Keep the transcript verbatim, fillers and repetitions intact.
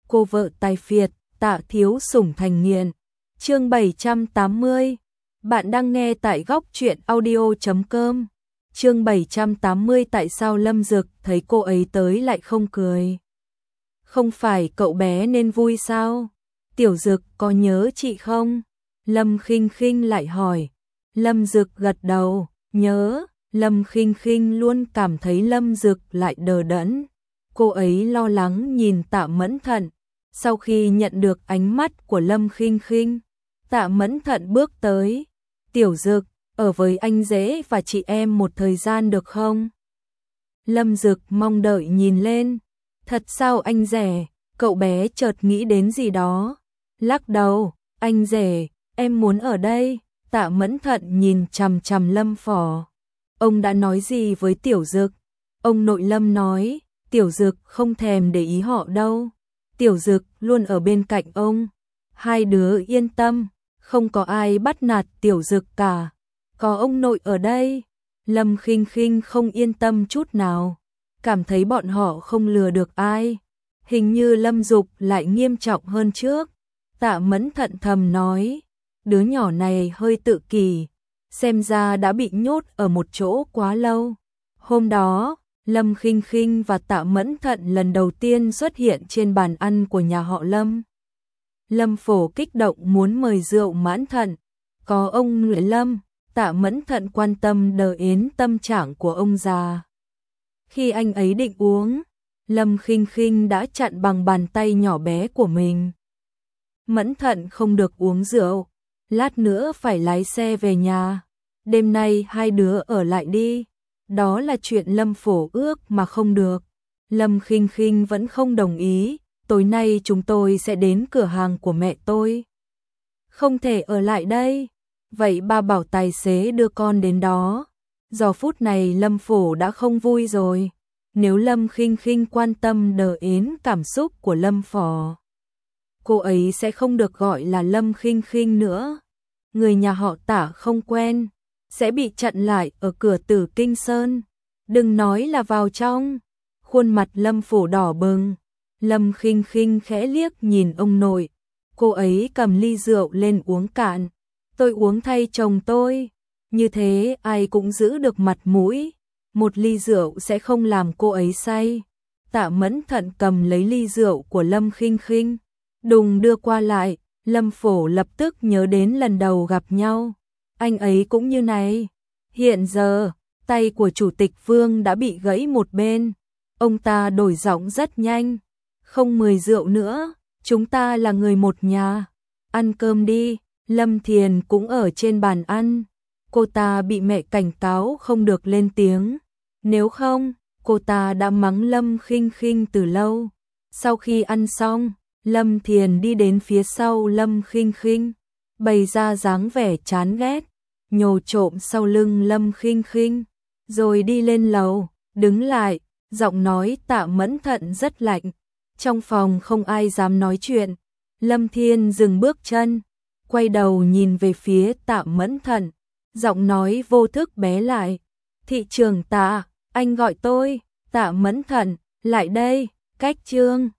cô vợ tài phiệt, Tạ thiếu sủng thành nghiện. Chương bảy trăm tám mươi. Bạn đang nghe tại góc truyện audio chấm com. Chương bảy trăm tám mươi. Tại sao Lâm Dực thấy cô ấy tới lại không cười? Không phải cậu bé nên vui sao? Tiểu Dực có nhớ chị không? Lâm Khinh Khinh lại hỏi. Lâm Dực gật đầu, nhớ. Lâm Khinh Khinh luôn cảm thấy Lâm Dực lại đờ đẫn. Cô ấy lo lắng nhìn Tạ Mẫn Thận. Sau khi nhận được ánh mắt của Lâm Khinh Khinh, Tạ Mẫn Thận bước tới. Tiểu Dực, ở với anh dễ và chị em một thời gian được không? Lâm Dực mong đợi nhìn lên. Thật sao anh rể? Cậu bé chợt nghĩ đến gì đó. Lắc đầu, anh rể, em muốn ở đây. Tạ Mẫn Thận nhìn chằm chằm Lâm Phò. Ông đã nói gì với Tiểu Dực? Ông nội Lâm nói, Tiểu Dực không thèm để ý họ đâu. Tiểu Dực luôn ở bên cạnh ông. Hai đứa yên tâm, không có ai bắt nạt Tiểu Dực cả. Có ông nội ở đây. Lâm Khinh Khinh không yên tâm chút nào. Cảm thấy bọn họ không lừa được ai. Hình như Lâm Dục lại nghiêm trọng hơn trước. Tạ Mẫn Thận thầm nói, đứa nhỏ này hơi tự kỷ. Xem ra đã bị nhốt ở một chỗ quá lâu. Hôm đó, Lâm Khinh Khinh và Tạ Mẫn Thận lần đầu tiên xuất hiện trên bàn ăn của nhà họ Lâm. Lâm Phổ kích động muốn mời rượu mãn thận. Có ông Nguyễn Lâm, Tạ Mẫn Thận quan tâm đờ yến tâm trạng của ông già. Khi anh ấy định uống, Lâm Khinh Khinh đã chặn bằng bàn tay nhỏ bé của mình. Mẫn Thận không được uống rượu, lát nữa phải lái xe về nhà. Đêm nay hai đứa ở lại đi. Đó là chuyện Lâm Phổ ước mà không được. Lâm Khinh Khinh vẫn không đồng ý. Tối nay chúng tôi sẽ đến cửa hàng của mẹ tôi. Không thể ở lại đây. Vậy ba bảo tài xế đưa con đến đó. Giờ phút này Lâm Phổ đã không vui rồi. Nếu Lâm Khinh Khinh quan tâm đờ yến cảm xúc của Lâm Phò, cô ấy sẽ không được gọi là Lâm Khinh Khinh nữa. Người nhà họ Tạ không quen, sẽ bị chặn lại ở cửa Tử Kinh Sơn. Đừng nói là vào trong. Khuôn mặt Lâm Phổ đỏ bừng. Lâm Khinh Khinh khẽ liếc nhìn ông nội. Cô ấy cầm ly rượu lên uống cạn. Tôi uống thay chồng tôi. Như thế ai cũng giữ được mặt mũi. Một ly rượu sẽ không làm cô ấy say. Tạ Mẫn Thận cầm lấy ly rượu của Lâm Khinh Khinh, đùng đưa qua lại. Lâm Phổ lập tức nhớ đến lần đầu gặp nhau. Anh ấy cũng như này. Hiện giờ, tay của Chủ tịch Vương đã bị gãy một bên. Ông ta đổi giọng rất nhanh. Không mời rượu nữa, chúng ta là người một nhà. Ăn cơm đi. Lâm Thiền cũng ở trên bàn ăn. Cô ta bị mẹ cảnh cáo không được lên tiếng. Nếu không, cô ta đã mắng Lâm Khinh Khinh từ lâu. Sau khi ăn xong, Lâm Thiền đi đến phía sau Lâm Khinh Khinh, bày ra dáng vẻ chán ghét, nhổ trộm sau lưng Lâm Khinh Khinh, rồi đi lên lầu, đứng lại, giọng nói Tạ Mẫn Thận rất lạnh. Trong phòng không ai dám nói chuyện. Lâm Thiên dừng bước chân, quay đầu nhìn về phía Tạ Mẫn Thận, giọng nói vô thức bé lại. Thị trưởng Tạ, anh gọi tôi. Tạ Mẫn Thận, lại đây. Cách Trương